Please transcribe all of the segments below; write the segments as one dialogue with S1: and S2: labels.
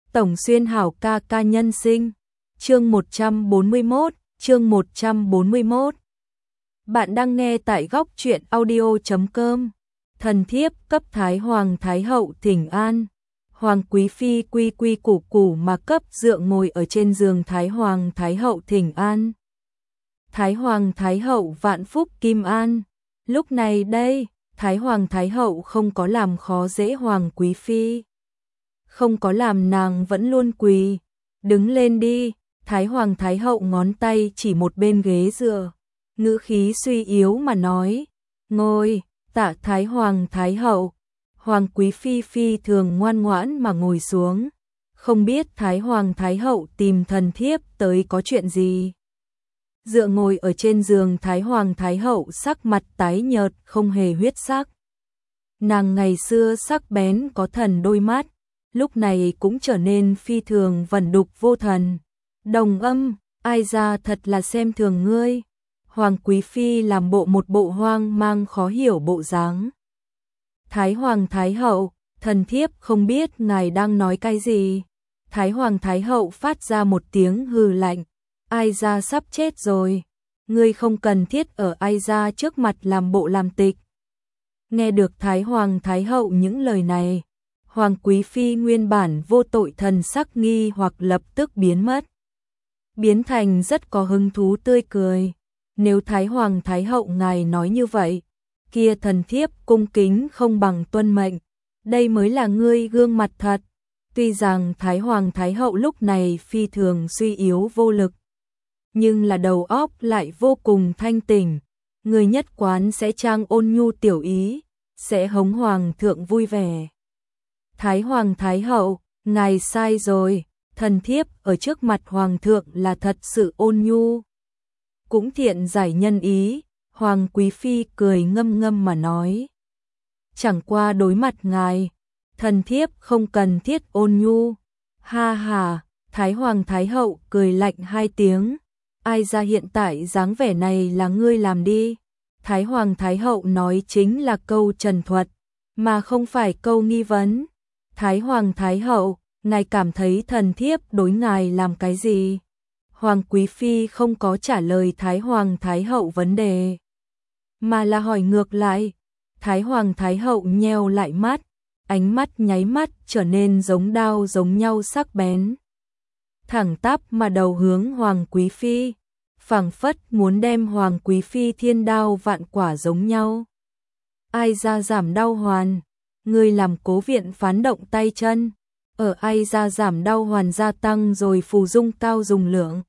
S1: Tổng Xuyên hảo ca ca nhân sinh. Chương 141, chương 141. Bạn đang nghe tại góc truyện audio.com. Thần thiếp cấp Thái Hoàng Thái Hậu thỉnh an. Hoàng quý phi quy quy củ củ mà cấp dượng ngồi ở trên giường Thái Hoàng Thái Hậu thỉnh an. Thái Hoàng Thái Hậu vạn phúc kim an. Lúc này đây, Thái Hoàng Thái Hậu không có làm khó dễ Hoàng quý phi, không có làm nàng vẫn luôn quỳ. Đứng lên đi. Thái Hoàng Thái Hậu ngón tay chỉ một bên ghế dựa, ngữ khí suy yếu mà nói. Ngồi. Tạ Thái Hoàng Thái Hậu. Hoàng quý phi phi thường ngoan ngoãn mà ngồi xuống. Không biết Thái Hoàng Thái Hậu tìm thần thiếp tới có chuyện gì. Dựa ngồi ở trên giường Thái Hoàng Thái Hậu sắc mặt tái nhợt không hề huyết sắc. Nàng ngày xưa sắc bén có thần đôi mắt, lúc này cũng trở nên phi thường vẩn đục vô thần. Đồng Âm, ai ra thật là xem thường ngươi. Hoàng quý phi làm một bộ hoang mang khó hiểu bộ dáng. Thái Hoàng Thái Hậu, thần thiếp không biết ngài đang nói cái gì. Thái Hoàng Thái Hậu phát ra một tiếng hừ lạnh. Ai ra sắp chết rồi, ngươi không cần thiết ở ai ra trước mặt làm bộ làm tịch. Nghe được Thái Hoàng Thái Hậu những lời này, Hoàng quý phi nguyên bản vô tội thần sắc nghi hoặc lập tức biến mất, biến thành rất có hứng thú tươi cười. Nếu Thái Hoàng Thái Hậu ngài nói như vậy, kia thần thiếp cung kính không bằng tuân mệnh, đây mới là ngươi gương mặt thật. Tuy rằng Thái Hoàng Thái Hậu lúc này phi thường suy yếu vô lực, nhưng là đầu óc lại vô cùng thanh tỉnh. Người nhất quán sẽ trang ôn nhu tiểu ý, sẽ hống hoàng thượng vui vẻ. Thái Hoàng Thái Hậu, ngài sai rồi, thần thiếp ở trước mặt hoàng thượng là thật sự ôn nhu, cũng thiện giải nhân ý. Hoàng quý phi cười ngâm ngâm mà nói. Chẳng qua đối mặt ngài, thần thiếp không cần thiết ôn nhu. Ha ha. Thái Hoàng Thái Hậu cười lạnh hai tiếng. Ai ra hiện tại dáng vẻ này là ngươi làm đi. Thái Hoàng Thái Hậu nói chính là câu trần thuật, mà không phải câu nghi vấn. Thái Hoàng Thái Hậu, ngài cảm thấy thần thiếp đối ngài làm cái gì? Hoàng quý phi không có trả lời Thái Hoàng Thái Hậu vấn đề, mà là hỏi ngược lại. Thái Hoàng Thái Hậu nheo lại mắt, ánh mắt nháy mắt trở nên giống đao giống nhau sắc bén, thẳng tắp mà đầu hướng Hoàng quý phi, phảng phất muốn đem Hoàng quý phi thiên đao vạn quả giống nhau. Ai ra giảm đau hoàn, ngươi làm cố viện phán động tay chân, ở ai ra giảm đau hoàn gia tăng rồi phù dung cao dùng lượng,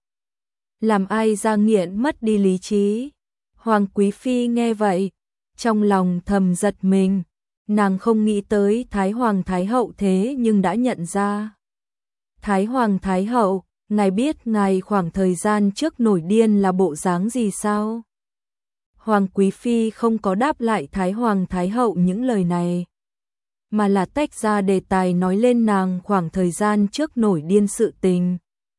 S1: làm ai ra nghiện mất đi lý trí. Hoàng quý phi nghe vậy, trong lòng thầm giật mình, nàng không nghĩ tới Thái Hoàng Thái Hậu thế nhưng đã nhận ra. Thái Hoàng Thái Hậu, ngài biết ngài khoảng thời gian trước nổi điên là bộ dáng gì sao? Hoàng quý phi không có đáp lại Thái Hoàng Thái Hậu những lời này, mà là tách ra đề tài nói lên nàng khoảng thời gian trước nổi điên sự tình.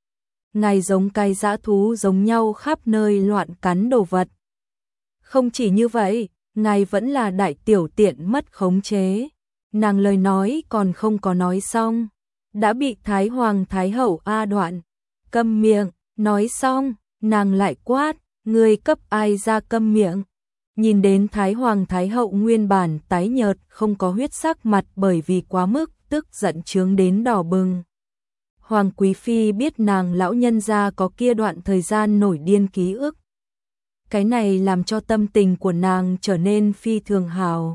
S1: Ngài giống cái dã thú giống nhau khắp nơi loạn cắn đồ vật. Không chỉ như vậy, ngài vẫn là đại tiểu tiện mất khống chế. Nàng lời nói còn không có nói xong, đã bị Thái Hoàng Thái Hậu a đoạn. Câm miệng. Nói xong, nàng lại quát, ngươi cấp ai ra câm miệng. Nhìn đến Thái Hoàng Thái Hậu nguyên bản tái nhợt không có huyết sắc mặt bởi vì quá mức tức giận trướng đến đỏ bừng. Hoàng quý phi biết nàng lão nhân gia có kia đoạn thời gian nổi điên ký ức. Cái này làm cho tâm tình của nàng trở nên phi thường hào.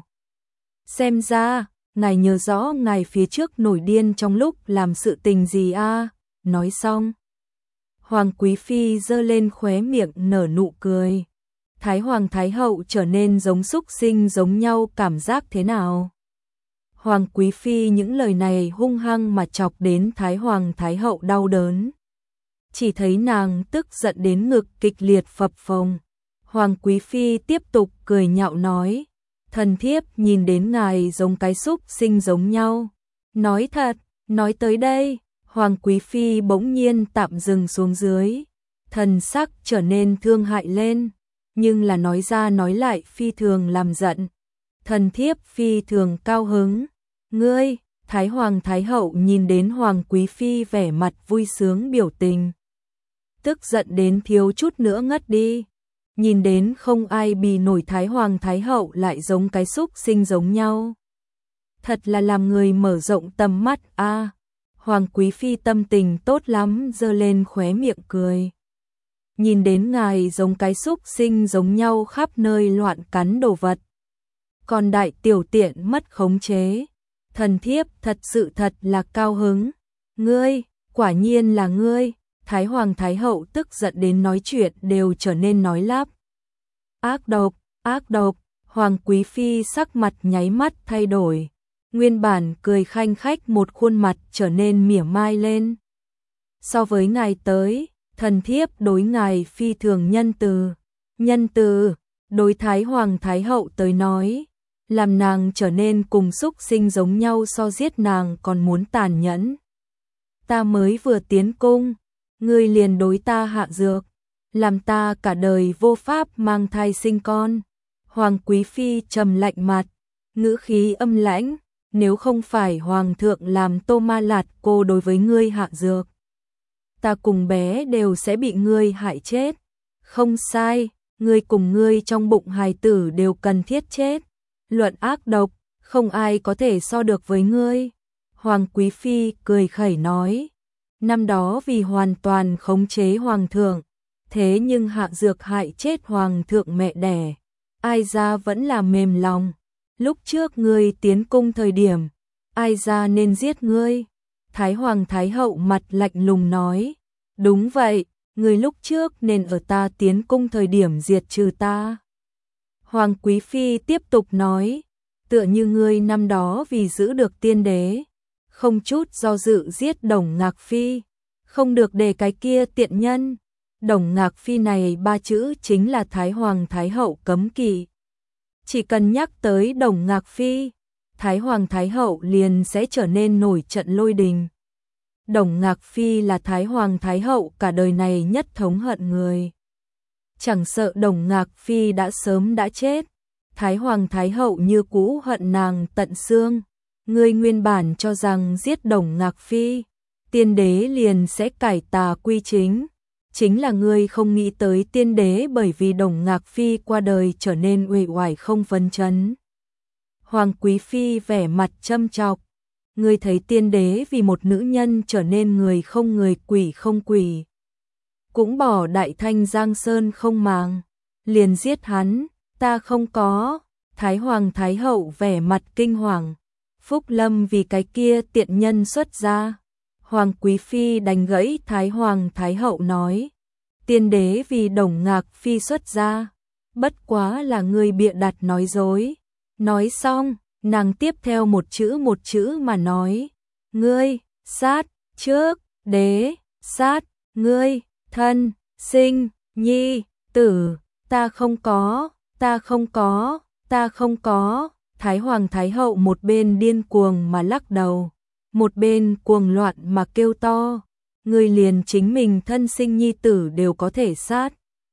S1: Xem ra, ngài nhớ rõ ngài phía trước nổi điên trong lúc làm sự tình gì a? Nói xong, Hoàng quý phi giơ lên khóe miệng nở nụ cười. Thái Hoàng Thái Hậu trở nên giống súc sinh giống nhau, cảm giác thế nào? Hoàng quý phi những lời này hung hăng mà chọc đến Thái Hoàng Thái Hậu đau đớn. Chỉ thấy nàng tức giận đến ngực kịch liệt phập phồng. Hoàng quý phi tiếp tục cười nhạo nói, thần thiếp nhìn đến ngài giống cái súc sinh giống nhau. Nói thật, nói tới đây, Hoàng quý phi bỗng nhiên tạm dừng xuống dưới, thần sắc trở nên thương hại lên, nhưng là nói ra nói lại phi thường làm giận. Thần thiếp phi thường cao hứng. Ngươi, Thái Hoàng Thái Hậu nhìn đến Hoàng Quý Phi vẻ mặt vui sướng biểu tình. Tức giận đến thiếu chút nữa ngất đi. Nhìn đến không ai bì nổi Thái Hoàng Thái Hậu lại giống cái xúc sinh giống nhau. Thật là làm người mở rộng tầm mắt a. Hoàng Quý Phi tâm tình tốt lắm giơ lên khóe miệng cười. Nhìn đến ngài giống cái xúc sinh giống nhau khắp nơi loạn cắn đồ vật. Còn đại tiểu tiện mất khống chế. Thần thiếp thật sự thật là cao hứng. Ngươi, quả nhiên là ngươi. Thái Hoàng Thái Hậu tức giận đến nói chuyện đều trở nên nói lắp. Ác độc, ác độc. Hoàng Quý Phi sắc mặt nháy mắt thay đổi. Nguyên bản cười khanh khách một khuôn mặt trở nên mỉa mai lên. So với ngài tới, thần thiếp đối ngài phi thường nhân từ. Nhân từ, đối Thái Hoàng Thái Hậu tới nói, làm nàng trở nên cùng xúc sinh giống nhau so giết nàng còn muốn tàn nhẫn. Ta mới vừa tiến cung, ngươi liền đối ta hạ dược, làm ta cả đời vô pháp mang thai sinh con. Hoàng Quý Phi trầm lạnh mặt, ngữ khí âm lãnh, nếu không phải Hoàng thượng làm Tô Ma Lạt cô đối với ngươi hạ dược, ta cùng bé đều sẽ bị ngươi hại chết. Không sai, ngươi cùng ngươi trong bụng hài tử đều cần thiết chết. Luận ác độc, không ai có thể so được với ngươi. Hoàng Quý Phi cười khẩy nói, năm đó vì hoàn toàn khống chế Hoàng thượng, thế nhưng hạ dược hại chết Hoàng thượng mẹ đẻ, ai ra vẫn là mềm lòng. Lúc trước ngươi tiến cung thời điểm, ai ra nên giết ngươi? Thái Hoàng Thái Hậu mặt lạnh lùng nói, đúng vậy, ngươi lúc trước nên ở ta tiến cung thời điểm diệt trừ ta. Hoàng Quý Phi tiếp tục nói, tựa như ngươi năm đó vì giữ được tiên đế, không chút do dự giết Đồng Ngạc Phi, không được để cái kia tiện nhân. Đồng Ngạc Phi này ba chữ chính là Thái Hoàng Thái Hậu cấm kỵ. Chỉ cần nhắc tới Đồng Ngạc Phi, Thái Hoàng Thái Hậu liền sẽ trở nên nổi trận lôi đình. Đồng Ngạc Phi là Thái Hoàng Thái Hậu cả đời này nhất thống hận người. Chẳng sợ Đồng Ngạc Phi đã sớm đã chết, Thái Hoàng Thái Hậu như cũ hận nàng tận xương. Ngươi nguyên bản cho rằng giết Đồng Ngạc Phi, tiên đế liền sẽ cải tà quy chính. Chính là ngươi không nghĩ tới tiên đế bởi vì Đồng Ngạc Phi qua đời trở nên uể oải không phấn chấn. Hoàng Quý Phi vẻ mặt châm chọc, ngươi thấy tiên đế vì một nữ nhân trở nên người không người quỷ không quỷ, cũng bỏ Đại Thanh Giang Sơn không màng, liền giết hắn. Ta không có. Thái Hoàng Thái Hậu vẻ mặt kinh hoàng, Phúc Lâm vì cái kia tiện nhân xuất ra. Hoàng Quý Phi đánh gãy Thái Hoàng Thái Hậu nói, tiên đế vì Đồng Ngạc Phi xuất ra, bất quá là người bịa đặt nói dối. Nói xong, nàng tiếp theo một chữ mà nói, ngươi, sát, trước, đế, sát, ngươi, thân, sinh, nhi, tử, ta không có, ta không có, ta không có. Thái Hoàng Thái Hậu một bên điên cuồng mà lắc đầu, một bên cuồng loạn mà kêu to, ngươi liền chính mình thân sinh nhi tử đều có thể sát.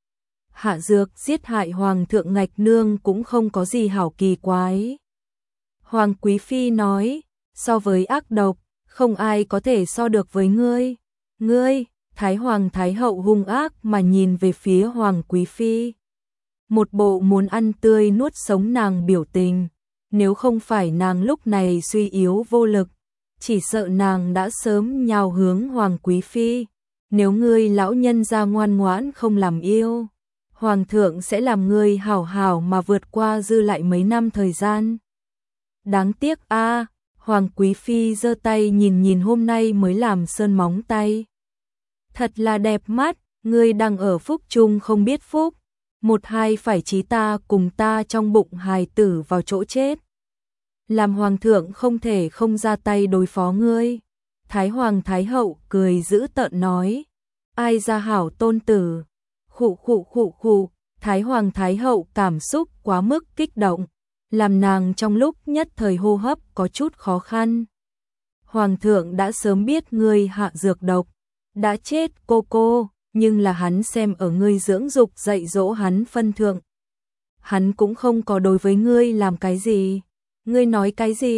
S1: Hạ dược giết hại Hoàng thượng Ngạch Nương cũng không có gì hảo kỳ quái. Hoàng Quý Phi nói, so với ác độc, không ai có thể so được với ngươi. Ngươi, Thái Hoàng Thái Hậu hung ác mà nhìn về phía Hoàng Quý Phi. Một bộ muốn ăn tươi nuốt sống nàng biểu tình, nếu không phải nàng lúc này suy yếu vô lực, chỉ sợ nàng đã sớm nhào hướng Hoàng Quý Phi. Nếu ngươi lão nhân gia ngoan ngoãn không làm yêu, Hoàng thượng sẽ làm ngươi hảo hảo mà vượt qua dư lại mấy năm thời gian. Đáng tiếc a. Hoàng Quý Phi giơ tay nhìn hôm nay mới làm sơn móng tay. Thật là đẹp mắt, ngươi đang ở phúc chung không biết phúc. Một hai phải chí ta cùng ta trong bụng hài tử vào chỗ chết. Làm Hoàng thượng không thể không ra tay đối phó ngươi. Thái Hoàng Thái Hậu cười dữ tợn nói, ai ra hảo tôn tử. Khụ khụ khụ khụ. Thái Hoàng Thái Hậu cảm xúc quá mức kích động, làm nàng trong lúc nhất thời hô hấp có chút khó khăn. Hoàng thượng đã sớm biết ngươi hạ dược độc, đã chết cô, nhưng là hắn xem ở ngươi dưỡng dục dạy dỗ hắn phân thượng. Hắn cũng không có đối với ngươi làm cái gì. Ngươi nói cái gì?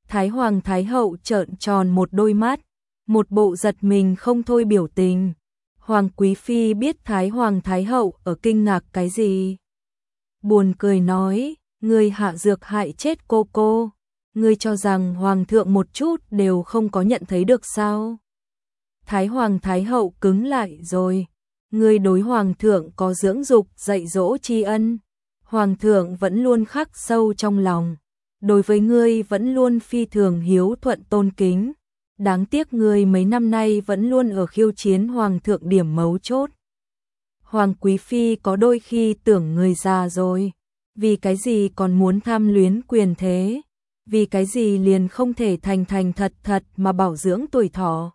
S1: Thái Hoàng Thái Hậu trợn tròn một đôi mắt, một bộ giật mình không thôi biểu tình. Hoàng Quý Phi biết Thái Hoàng Thái Hậu ở kinh ngạc cái gì. Buồn cười nói, ngươi hạ dược hại chết cô. Ngươi cho rằng Hoàng thượng một chút đều không có nhận thấy được sao? Thái Hoàng Thái Hậu cứng lại rồi. Ngươi đối Hoàng thượng có dưỡng dục dạy dỗ tri ân. Hoàng thượng vẫn luôn khắc sâu trong lòng. Đối với ngươi vẫn luôn phi thường hiếu thuận tôn kính. Đáng tiếc ngươi mấy năm nay vẫn luôn ở khiêu chiến Hoàng thượng điểm mấu chốt. Hoàng Quý Phi có đôi khi tưởng người già rồi. Vì cái gì còn muốn tham luyến quyền thế? Vì cái gì liền không thể thành thật mà bảo dưỡng tuổi thọ?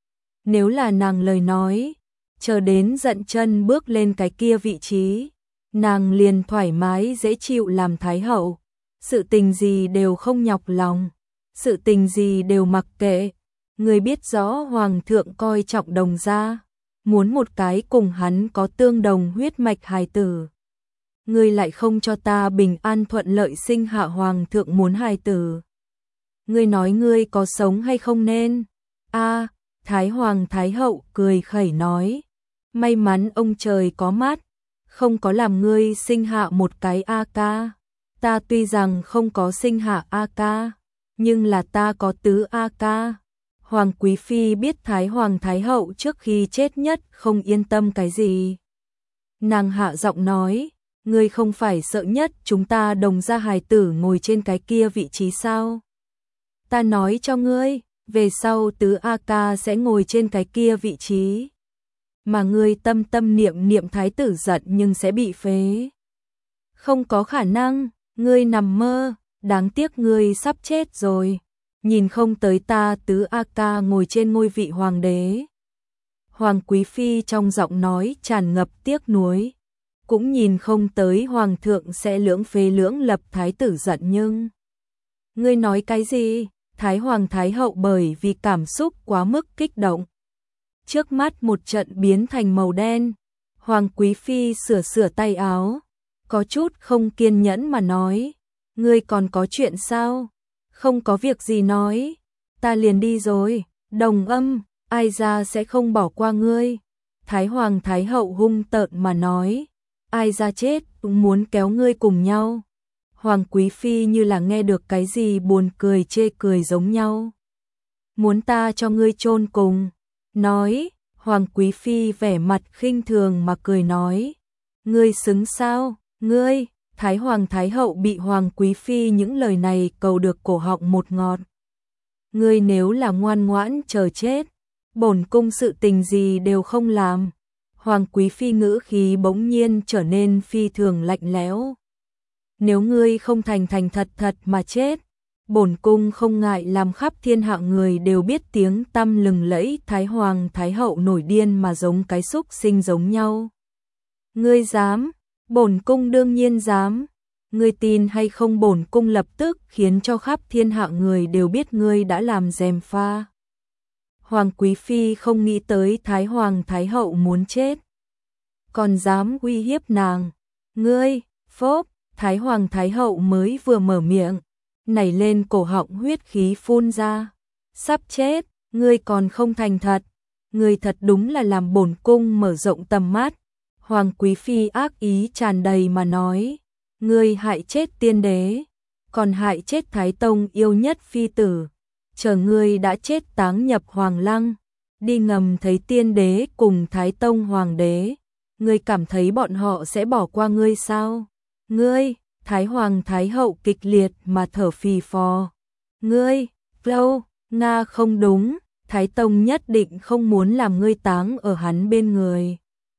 S1: Nếu là nàng lời nói, chờ đến dận chân bước lên cái kia vị trí, nàng liền thoải mái dễ chịu làm thái hậu, sự tình gì đều không nhọc lòng, sự tình gì đều mặc kệ. Người biết rõ Hoàng thượng coi trọng Đồng gia, muốn một cái cùng hắn có tương đồng huyết mạch hài tử. Ngươi lại không cho ta bình an thuận lợi sinh hạ Hoàng thượng muốn hài tử. Ngươi nói ngươi có sống hay không nên? A, Thái Hoàng Thái Hậu cười khẩy nói, may mắn ông trời có mắt, không có làm ngươi sinh hạ một cái A ca. Ta tuy rằng không có sinh hạ A ca, nhưng là ta có tứ A ca. Hoàng Quý Phi biết Thái Hoàng Thái Hậu trước khi chết nhất không yên tâm cái gì. Nàng hạ giọng nói, ngươi không phải sợ nhất chúng ta Đồng gia hài tử ngồi trên cái kia vị trí sao? Ta nói cho ngươi, về sau tứ A ca sẽ ngồi trên cái kia vị trí. Mà ngươi tâm niệm thái tử giận nhưng sẽ bị phế. Không có khả năng, ngươi nằm mơ, đáng tiếc ngươi sắp chết rồi. Nhìn không tới ta tứ A ca ngồi trên ngôi vị hoàng đế. Hoàng Quý Phi trong giọng nói tràn ngập tiếc nuối. Cũng nhìn không tới Hoàng thượng sẽ lưỡng phế lưỡng lập thái tử giận nhưng. Ngươi nói cái gì? Thái Hoàng Thái Hậu bởi vì cảm xúc quá mức kích động. Trước mắt một trận biến thành màu đen. Hoàng Quý Phi sửa tay áo. Có chút không kiên nhẫn mà nói. Ngươi còn có chuyện sao? Không có việc gì nói. Ta liền đi rồi. Đồng Âm, ai ra sẽ không bỏ qua ngươi. Thái Hoàng Thái Hậu hung tợn mà nói. Ai ra chết cũng muốn kéo ngươi cùng nhau. Hoàng Quý Phi như là nghe được cái gì buồn cười chê cười giống nhau. Muốn ta cho ngươi chôn cùng. Nói, Hoàng Quý Phi vẻ mặt khinh thường mà cười nói. Ngươi xứng sao, ngươi, Thái Hoàng Thái Hậu bị Hoàng Quý Phi những lời này cầu được cổ họng một ngọt. Ngươi nếu là ngoan ngoãn chờ chết, bổn cung sự tình gì đều không làm. Hoàng Quý Phi ngữ khí bỗng nhiên trở nên phi thường lạnh lẽo. Nếu ngươi không thành thật mà chết, bổn cung không ngại làm khắp thiên hạ người đều biết tiếng tăm lừng lẫy. Thái Hoàng Thái Hậu nổi điên mà giống cái súc sinh giống nhau. Ngươi dám? Bổn cung đương nhiên dám. Ngươi tin hay không bổn cung lập tức khiến cho khắp thiên hạ người đều biết ngươi đã làm gièm pha. Hoàng Quý Phi không nghĩ tới Thái Hoàng Thái Hậu muốn chết, còn dám uy hiếp nàng. Ngươi, phốp, Thái Hoàng Thái Hậu mới vừa mở miệng, nảy lên cổ họng huyết khí phun ra. Sắp chết, ngươi còn không thành thật. Ngươi thật đúng là làm bổn cung mở rộng tầm mắt. Hoàng Quý Phi ác ý tràn đầy mà nói. Ngươi hại chết tiên đế, còn hại chết Thái Tông yêu nhất phi tử. Chờ ngươi đã chết táng nhập Hoàng Lăng, đi ngầm thấy tiên đế cùng Thái Tông Hoàng đế. Ngươi cảm thấy bọn họ sẽ bỏ qua ngươi sao? Ngươi, Thái Hoàng Thái Hậu kịch liệt mà thở phì phò. Ngươi, lâu, Nga không đúng, Thái Tông nhất định không muốn làm ngươi táng ở hắn bên người.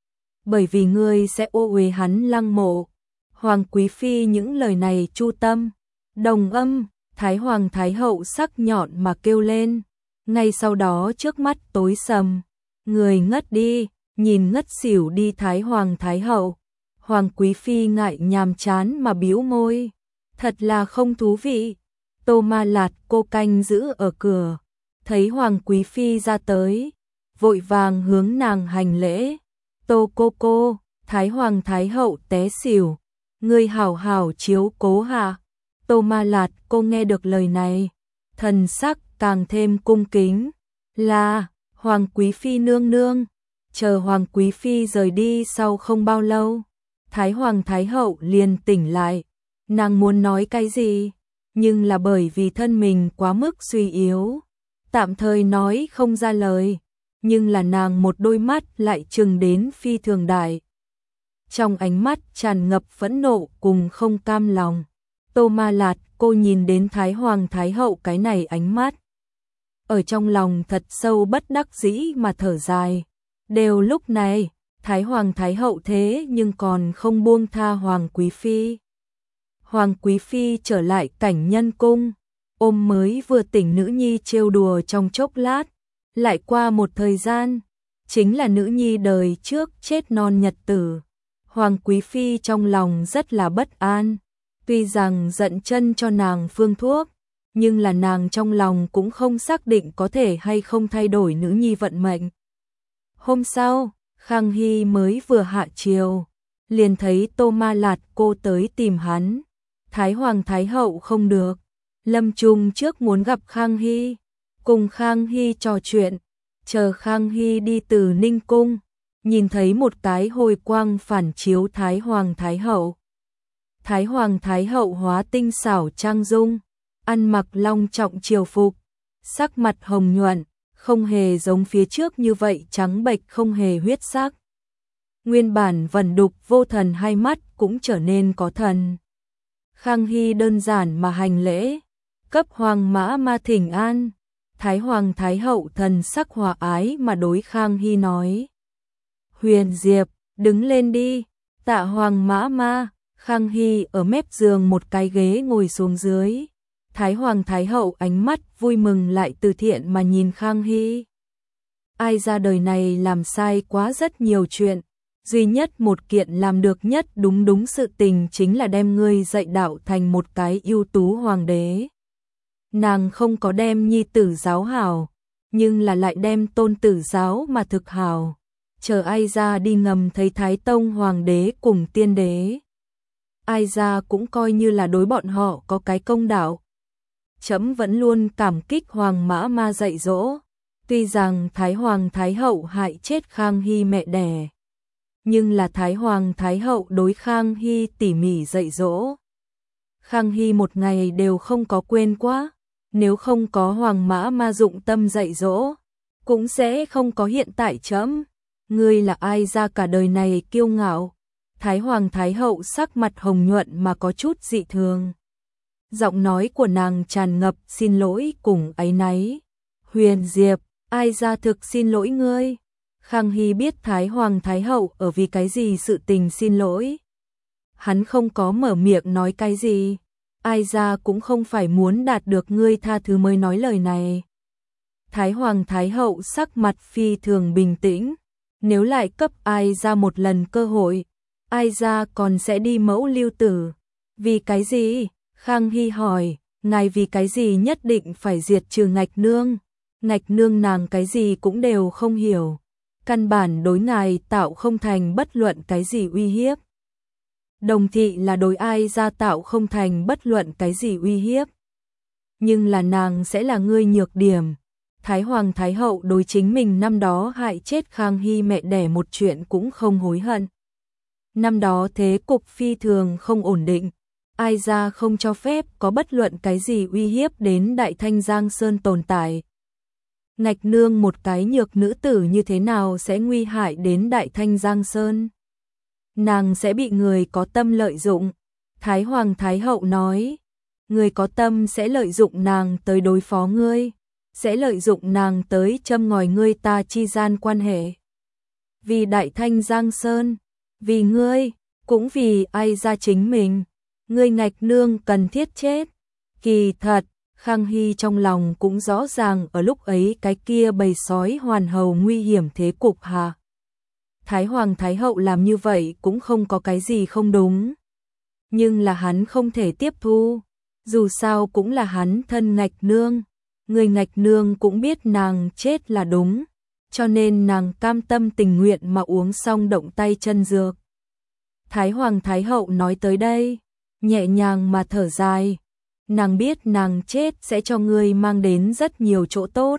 S1: Bởi vì ngươi sẽ ô uế hắn lăng mộ. Hoàng Quý Phi những lời này chu tâm. Đồng Âm, Thái Hoàng Thái Hậu sắc nhọn mà kêu lên. Ngay sau đó trước mắt tối sầm. Người ngất đi, nhìn ngất xỉu đi Thái Hoàng Thái Hậu. Hoàng Quý Phi ngại nhàm chán mà bĩu môi. Thật là không thú vị. Tô Ma Lạt cô canh giữ ở cửa. Thấy Hoàng Quý Phi ra tới, vội vàng hướng nàng hành lễ. Tô cô, Thái Hoàng Thái Hậu té xỉu. Ngươi hảo hảo chiếu cố hạ. Tô Ma Lạt cô nghe được lời này, thần sắc càng thêm cung kính. Là, Hoàng Quý Phi nương nương. Chờ Hoàng Quý Phi rời đi sau không bao lâu, Thái Hoàng Thái Hậu liền tỉnh lại. Nàng muốn nói cái gì, nhưng là bởi vì thân mình quá mức suy yếu, tạm thời nói không ra lời, nhưng là nàng một đôi mắt lại trừng đến phi thường đại. Trong ánh mắt tràn ngập phẫn nộ cùng không cam lòng. Tô Ma Lạt, cô nhìn đến Thái Hoàng Thái Hậu cái này ánh mắt, ở trong lòng thật sâu bất đắc dĩ mà thở dài. Đều lúc này, Thái Hoàng Thái Hậu thế nhưng còn không buông tha Hoàng Quý Phi. Hoàng Quý Phi trở lại cảnh nhân cung, ôm mới vừa tỉnh nữ nhi trêu đùa trong chốc lát. Lại qua một thời gian, chính là nữ nhi đời trước chết non nhật tử. Hoàng Quý Phi trong lòng rất là bất an, tuy rằng dận chân cho nàng phương thuốc, nhưng là nàng trong lòng cũng không xác định có thể hay không thay đổi nữ nhi vận mệnh. Hôm sau, Khang Hy mới vừa hạ triều, liền thấy Tô Ma Lạt cô tới tìm hắn. Thái Hoàng Thái Hậu không được, lâm chung trước muốn gặp Khang Hy, cùng Khang Hy trò chuyện, chờ Khang Hy đi từ Ninh Cung, nhìn thấy một cái hồi quang phản chiếu Thái Hoàng Thái Hậu. Thái Hoàng Thái Hậu hóa tinh xảo trang dung, ăn mặc long trọng triều phục, sắc mặt hồng nhuận, không hề giống phía trước như vậy trắng bệch không hề huyết sắc. Nguyên bản vẩn đục vô thần hai mắt cũng trở nên có thần. Khang Hy đơn giản mà hành lễ, cấp Hoàng Mã Ma thỉnh an. Thái Hoàng Thái Hậu thần sắc hòa ái mà đối Khang Hy nói. Huyền Diệp, đứng lên đi. Tạ Hoàng Mã Ma. Khang Hy ở mép giường một cái ghế ngồi xuống dưới. Thái Hoàng Thái Hậu ánh mắt vui mừng lại từ thiện mà nhìn Khang Hy. Ai ra đời này làm sai quá rất nhiều chuyện, duy nhất một kiện làm được nhất đúng sự tình chính là đem ngươi dạy đạo thành một cái ưu tú hoàng đế. Nàng không có đem nhi tử giáo hảo, nhưng là lại đem tôn tử giáo mà thực hảo. Chờ ai ra đi ngầm thấy Thái Tông hoàng đế cùng tiên đế, ai ra cũng coi như là đối bọn họ có cái công đạo. Trẫm vẫn luôn cảm kích Hoàng Mã Ma dạy dỗ, tuy rằng Thái Hoàng Thái Hậu hại chết Khang Hy mẹ đẻ, nhưng là Thái Hoàng Thái Hậu đối Khang Hy tỉ mỉ dạy dỗ. Khang Hy một ngày đều không có quên quá, nếu không có Hoàng Mã Ma dụng tâm dạy dỗ, cũng sẽ không có hiện tại trẫm. Ngươi là ai ra cả đời này kiêu ngạo? Thái Hoàng Thái Hậu sắc mặt hồng nhuận mà có chút dị thường. Giọng nói của nàng tràn ngập xin lỗi cùng áy náy. Huyền Diệp, ai ra thực xin lỗi ngươi? Khang Hy biết Thái Hoàng Thái Hậu ở vì cái gì sự tình xin lỗi. Hắn không có mở miệng nói cái gì. Ai ra cũng không phải muốn đạt được ngươi tha thứ mới nói lời này. Thái Hoàng Thái Hậu sắc mặt phi thường bình tĩnh. Nếu lại cấp ai ra một lần cơ hội, ai ra còn sẽ đi mẫu lưu tử. Vì cái gì? Khang Hy hỏi, ngài vì cái gì nhất định phải diệt trừ Ngạch Nương? Ngạch Nương nàng cái gì cũng đều không hiểu, căn bản đối ngài tạo không thành bất luận cái gì uy hiếp. Đồng thị là đối ai ra tạo không thành bất luận cái gì uy hiếp. Nhưng là nàng sẽ là ngươi nhược điểm. Thái Hoàng Thái Hậu đối chính mình năm đó hại chết Khang Hy mẹ đẻ một chuyện cũng không hối hận. Năm đó thế cục phi thường không ổn định, ai ra không cho phép có bất luận cái gì uy hiếp đến Đại Thanh Giang Sơn tồn tại. Ngạch Nương một cái nhược nữ tử như thế nào sẽ nguy hại đến Đại Thanh Giang Sơn? Nàng sẽ bị người có tâm lợi dụng. Thái Hoàng Thái Hậu nói, người có tâm sẽ lợi dụng nàng tới đối phó ngươi, sẽ lợi dụng nàng tới châm ngòi ngươi ta chi gian quan hệ. Vì Đại Thanh Giang Sơn, vì ngươi, cũng vì ai ra chính mình, ngươi Ngạch Nương cần thiết chết. Kỳ thật, Khang Hy trong lòng cũng rõ ràng ở lúc ấy cái kia bầy sói hoàn hầu nguy hiểm thế cục hạ. Thái Hoàng Thái Hậu làm như vậy cũng không có cái gì không đúng. Nhưng là hắn không thể tiếp thu, dù sao cũng là hắn thân Ngạch Nương. Người Ngạch Nương cũng biết nàng chết là đúng, cho nên nàng cam tâm tình nguyện mà uống xong động tay chân dược. Thái Hoàng Thái Hậu nói tới đây, nhẹ nhàng mà thở dài. nàng biết nàng chết sẽ cho ngươi mang đến rất nhiều chỗ tốt,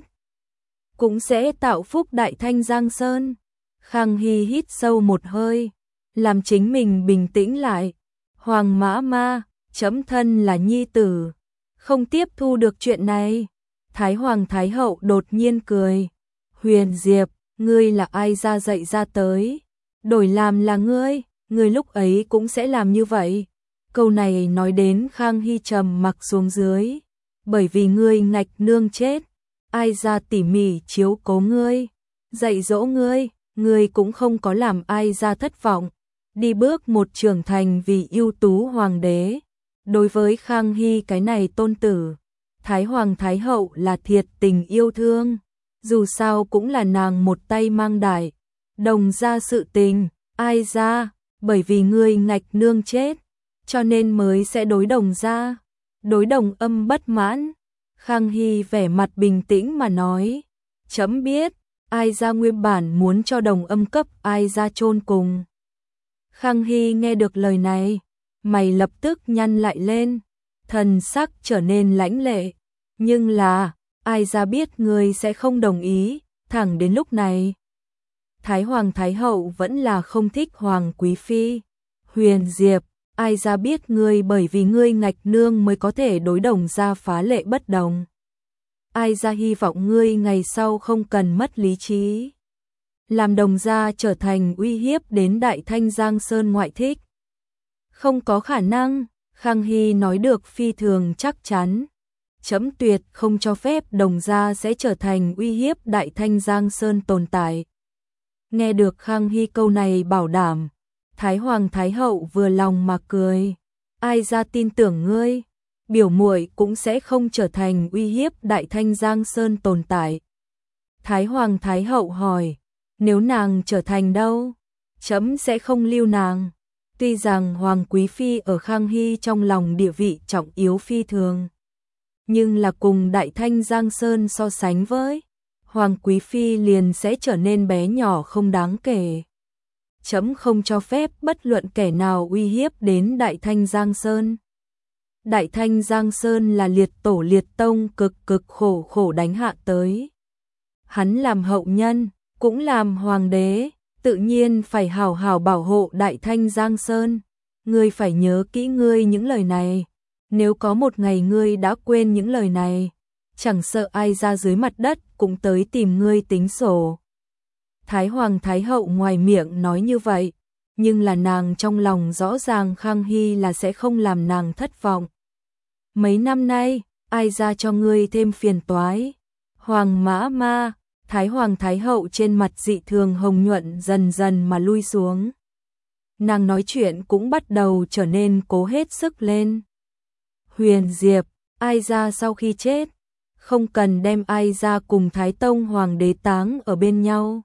S1: cũng sẽ tạo phúc Đại Thanh Giang Sơn. Khang Hy hít sâu một hơi, làm chính mình bình tĩnh lại. Hoàng Mã Ma, chấm thân là nhi tử, không tiếp thu được chuyện này. Thái Hoàng Thái Hậu đột nhiên cười. Huyền Diệp, ngươi là ai ra dạy ra tới? Đổi làm là ngươi lúc ấy cũng sẽ làm như vậy. Câu này nói đến Khang Hy trầm mặc xuống dưới. Bởi vì ngươi ngạch nương chết, ai ra tỉ mỉ chiếu cố ngươi, dạy dỗ ngươi cũng không có làm ai ra thất vọng. Đi bước một trưởng thành vì ưu tú hoàng đế. Đối với Khang Hy cái này tôn tử, Thái Hoàng Thái Hậu là thiệt tình yêu thương. Dù sao cũng là nàng một tay mang đại Đồng gia sự tình. Ai ra, bởi vì ngươi ngạch nương chết, cho nên mới sẽ đối Đồng gia, đối Đồng Âm bất mãn. Khang Hy vẻ mặt bình tĩnh mà nói, chấm biết, ai ra nguyên bản muốn cho Đồng Âm cấp ai ra chôn cùng. Khang Hy nghe được lời này, mày lập tức nhăn lại lên, thần sắc trở nên lãnh lệ. Nhưng là, ai ra biết ngươi sẽ không đồng ý. Thẳng đến lúc này, Thái Hoàng Thái Hậu vẫn là không thích Hoàng Quý Phi. Huyền Diệp, ai ra biết ngươi bởi vì ngươi ngạch nương mới có thể đối Đồng gia phá lệ bất đồng. Ai ra hy vọng ngươi ngày sau không cần mất lý trí, làm Đồng gia trở thành uy hiếp đến Đại Thanh Giang Sơn ngoại thích. Không có khả năng, Khang Hy nói được phi thường chắc chắn. Chấm tuyệt không cho phép Đồng gia sẽ trở thành uy hiếp Đại Thanh Giang Sơn tồn tại. Nghe được Khang Hy câu này bảo đảm, Thái Hoàng Thái Hậu vừa lòng mà cười. Ai ra tin tưởng ngươi, biểu muội cũng sẽ không trở thành uy hiếp Đại Thanh Giang Sơn tồn tại. Thái Hoàng Thái Hậu hỏi, nếu nàng trở thành đâu? Chấm sẽ không lưu nàng. Tuy rằng Hoàng Quý Phi ở Khang Hy trong lòng địa vị trọng yếu phi thường, nhưng là cùng Đại Thanh Giang Sơn so sánh với, Hoàng Quý Phi liền sẽ trở nên bé nhỏ không đáng kể. Chấm không cho phép bất luận kẻ nào uy hiếp đến Đại Thanh Giang Sơn. Đại Thanh Giang Sơn là liệt tổ liệt tông cực khổ đánh hạ tới. Hắn làm hậu nhân, cũng làm hoàng đế, tự nhiên phải hào hào bảo hộ Đại Thanh Giang Sơn. Ngươi phải nhớ kỹ ngươi những lời này. Nếu có một ngày ngươi đã quên những lời này, chẳng sợ ai ra dưới mặt đất cũng tới tìm ngươi tính sổ. Thái Hoàng Thái Hậu ngoài miệng nói như vậy, nhưng là nàng trong lòng rõ ràng Khang Hy là sẽ không làm nàng thất vọng. Mấy năm nay, ai ra cho ngươi thêm phiền toái? Hoàng Mã Ma, Thái Hoàng Thái Hậu trên mặt dị thường hồng nhuận dần dần mà lui xuống. Nàng nói chuyện cũng bắt đầu trở nên cố hết sức lên. Huyền Diệp, ai ra sau khi chết, không cần đem ai ra cùng Thái Tông Hoàng đế táng ở bên nhau.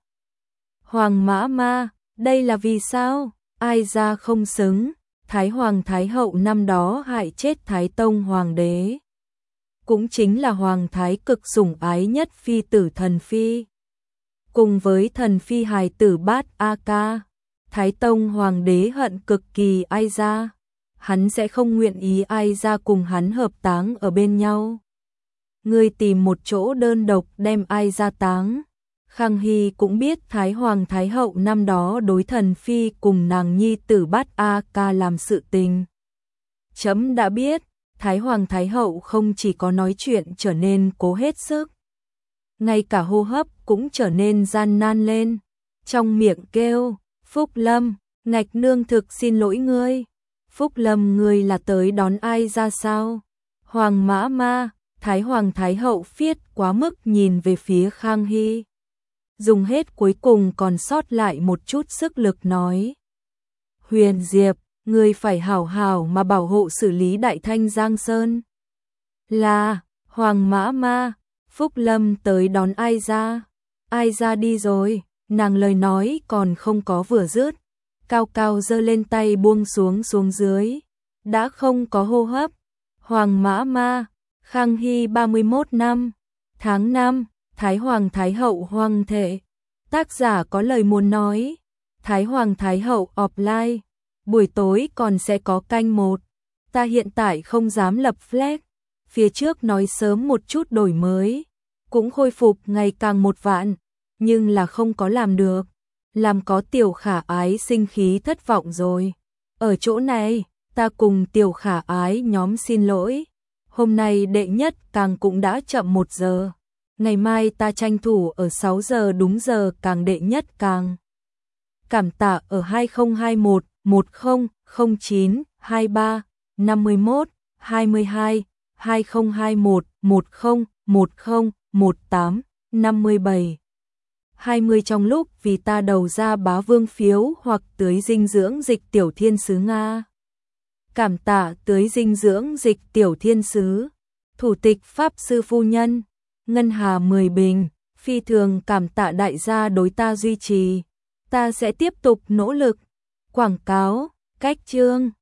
S1: Hoàng Mã Ma, đây là vì sao? Ai ra không xứng, Thái Hoàng Thái Hậu năm đó hại chết Thái Tông Hoàng đế. Cũng chính là Hoàng Thái cực sủng ái nhất phi tử Thần Phi. Cùng với Thần Phi hài tử Bát A Ca, Thái Tông Hoàng đế hận cực kỳ ai ra. Hắn sẽ không nguyện ý ai ra cùng hắn hợp táng ở bên nhau. Ngươi tìm một chỗ đơn độc đem ai ra táng. Khang Hy cũng biết Thái Hoàng Thái Hậu năm đó đối Thần Phi cùng nàng nhi tử Bát A Ca làm sự tình. Chấm đã biết, Thái Hoàng Thái Hậu không chỉ có nói chuyện trở nên cố hết sức, ngay cả hô hấp cũng trở nên gian nan lên. Trong miệng kêu, Phúc Lâm, ngạch nương thực xin lỗi ngươi. Phúc Lâm ngươi là tới đón ai ra sao? Hoàng Mã Ma, Thái Hoàng Thái Hậu phiết quá mức nhìn về phía Khang Hy. Dùng hết cuối cùng còn sót lại một chút sức lực nói. Huyền Diệp, ngươi phải hảo hảo mà bảo hộ xử lý Đại Thanh Giang Sơn. Là, Hoàng Mã Ma, Phúc Lâm tới đón ai ra. Ai ra đi rồi, nàng lời nói còn không có vừa dứt. Cao cao giơ lên tay buông xuống dưới. Đã không có hô hấp. Hoàng Mã Ma, Khang Hy 31 năm, tháng 5, Thái Hoàng Thái Hậu Hoàng thể. Tác giả có lời muốn nói. Thái Hoàng Thái Hậu offline. Buổi tối còn sẽ có canh 1. Ta hiện tại không dám lập flag. phía trước nói sớm một chút đổi mới, cũng khôi phục ngày càng 1 vạn, nhưng là không có làm được, làm có Tiểu Khả Ái sinh khí thất vọng rồi. Ở chỗ này, ta cùng Tiểu Khả Ái nhóm xin lỗi, hôm nay đệ nhất càng cũng đã chậm 1 giờ, ngày mai ta tranh thủ ở 6 giờ đúng giờ càng đệ nhất càng. Cảm tạ ở 2021 10 09 23 51 22 2021 10 10 18 57 20 trong lúc vì ta đầu ra bá vương phiếu hoặc tưới dinh dưỡng dịch Tiểu Thiên Sứ Nga. Cảm tạ tưới dinh dưỡng dịch Tiểu Thiên Sứ, Thủ tịch Pháp Sư Phu Nhân, Ngân Hà 10 bình, phi thường cảm tạ đại gia đối ta duy trì, ta sẽ tiếp tục nỗ lực. Quảng cáo, cách chương